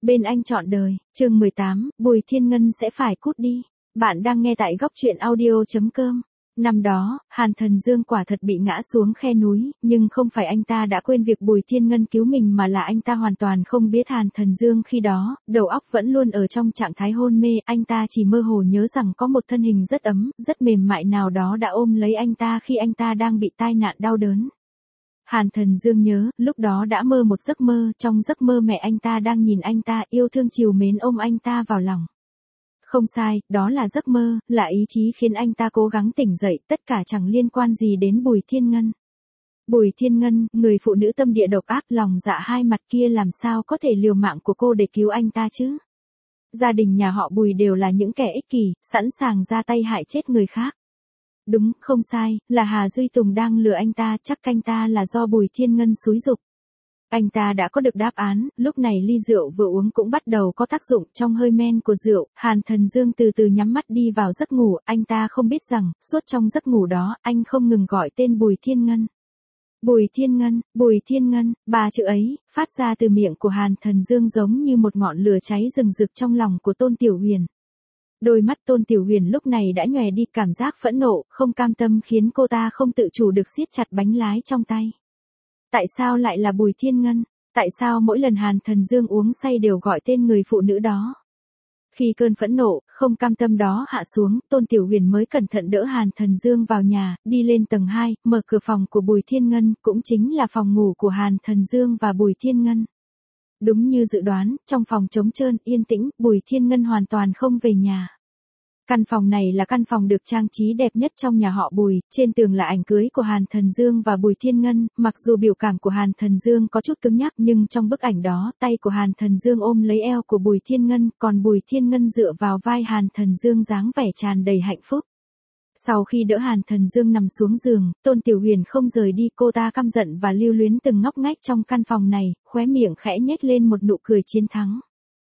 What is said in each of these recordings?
Bên anh trọn đời, chương 18, Bùi Thiên Ngân sẽ phải cút đi. Bạn đang nghe tại góc truyện audio.com. Năm đó, Hàn Thần Dương quả thật bị ngã xuống khe núi, nhưng không phải anh ta đã quên việc Bùi Thiên Ngân cứu mình mà là anh ta hoàn toàn không biết Hàn Thần Dương khi đó, đầu óc vẫn luôn ở trong trạng thái hôn mê, anh ta chỉ mơ hồ nhớ rằng có một thân hình rất ấm, rất mềm mại nào đó đã ôm lấy anh ta khi anh ta đang bị tai nạn đau đớn. Hàn Thần Dương nhớ, lúc đó đã mơ một giấc mơ, trong giấc mơ mẹ anh ta đang nhìn anh ta, yêu thương trìu mến ôm anh ta vào lòng. Không sai, đó là giấc mơ, là ý chí khiến anh ta cố gắng tỉnh dậy, tất cả chẳng liên quan gì đến Bùi Thiên Ngân. Bùi Thiên Ngân, người phụ nữ tâm địa độc ác lòng dạ hai mặt kia làm sao có thể liều mạng của cô để cứu anh ta chứ? Gia đình nhà họ Bùi đều là những kẻ ích kỷ, sẵn sàng ra tay hại chết người khác. Đúng, không sai, là Hà Duy Tùng đang lừa anh ta, chắc anh ta là do Bùi Thiên Ngân xúi giục. Anh ta đã có được đáp án, lúc này ly rượu vừa uống cũng bắt đầu có tác dụng, trong hơi men của rượu, Hàn Thần Dương từ từ nhắm mắt đi vào giấc ngủ, anh ta không biết rằng, suốt trong giấc ngủ đó, anh không ngừng gọi tên Bùi Thiên Ngân. Bùi Thiên Ngân, Bùi Thiên Ngân, ba chữ ấy, phát ra từ miệng của Hàn Thần Dương giống như một ngọn lửa cháy rừng rực trong lòng của Tôn Tiểu Huyền. Đôi mắt Tôn Tiểu Huyền lúc này đã nhòe đi, cảm giác phẫn nộ, không cam tâm khiến cô ta không tự chủ được siết chặt bánh lái trong tay. Tại sao lại là Bùi Thiên Ngân? Tại sao mỗi lần Hàn Thần Dương uống say đều gọi tên người phụ nữ đó? Khi cơn phẫn nộ, không cam tâm đó hạ xuống, Tôn Tiểu Huyền mới cẩn thận đỡ Hàn Thần Dương vào nhà, đi lên tầng 2, mở cửa phòng của Bùi Thiên Ngân, cũng chính là phòng ngủ của Hàn Thần Dương và Bùi Thiên Ngân. Đúng như dự đoán, trong phòng trống trơn, yên tĩnh, Bùi Thiên Ngân hoàn toàn không về nhà. Căn phòng này là căn phòng được trang trí đẹp nhất trong nhà họ Bùi, trên tường là ảnh cưới của Hàn Thần Dương và Bùi Thiên Ngân, mặc dù biểu cảm của Hàn Thần Dương có chút cứng nhắc nhưng trong bức ảnh đó, tay của Hàn Thần Dương ôm lấy eo của Bùi Thiên Ngân, còn Bùi Thiên Ngân dựa vào vai Hàn Thần Dương dáng vẻ tràn đầy hạnh phúc. Sau khi đỡ Hàn Thần Dương nằm xuống giường, Tôn Tiểu Huyền không rời đi, cô ta căm giận và lưu luyến từng ngóc ngách trong căn phòng này, khóe miệng khẽ nhếch lên một nụ cười chiến thắng.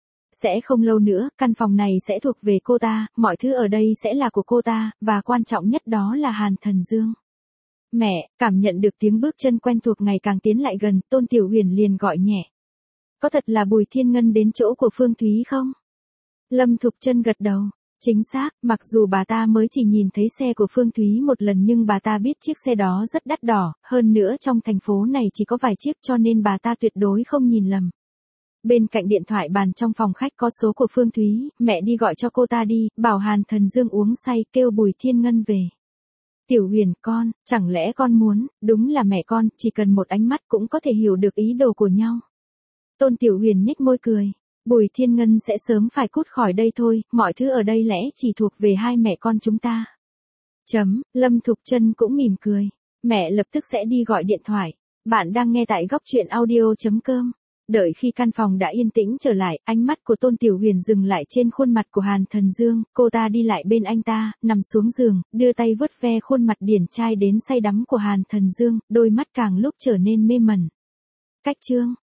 Sẽ không lâu nữa, căn phòng này sẽ thuộc về cô ta, mọi thứ ở đây sẽ là của cô ta, và quan trọng nhất đó là Hàn Thần Dương. Mẹ, cảm nhận được tiếng bước chân quen thuộc ngày càng tiến lại gần, Tôn Tiểu Huyền liền gọi nhẹ. Có thật là Bùi Thiên Ngân đến chỗ của Phương Thúy không? Lâm Thục Chân gật đầu. Chính xác, mặc dù bà ta mới chỉ nhìn thấy xe của Phương Thúy một lần nhưng bà ta biết chiếc xe đó rất đắt đỏ, hơn nữa trong thành phố này chỉ có vài chiếc cho nên bà ta tuyệt đối không nhìn lầm. Bên cạnh điện thoại bàn trong phòng khách có số của Phương Thúy, mẹ đi gọi cho cô ta đi, bảo Hàn Thần Dương uống say, kêu Bùi Thiên Ngân về. Tiểu Huyền con, chẳng lẽ con muốn, đúng là mẹ con, chỉ cần một ánh mắt cũng có thể hiểu được ý đồ của nhau. Tôn Tiểu Huyền nhếch môi cười, Bùi Thiên Ngân sẽ sớm phải cút khỏi đây thôi, mọi thứ ở đây lẽ chỉ thuộc về hai mẹ con chúng ta. Lâm Thục Chân cũng mỉm cười, mẹ lập tức sẽ đi gọi điện thoại. Bạn đang nghe tại góc truyện audio.com. Đợi khi căn phòng đã yên tĩnh trở lại, ánh mắt của Tôn Tiểu Huyền dừng lại trên khuôn mặt của Hàn Thần Dương, cô ta đi lại bên anh ta, nằm xuống giường, đưa tay vuốt ve khuôn mặt điển trai đến say đắm của Hàn Thần Dương, đôi mắt càng lúc trở nên mê mẩn. Cách chương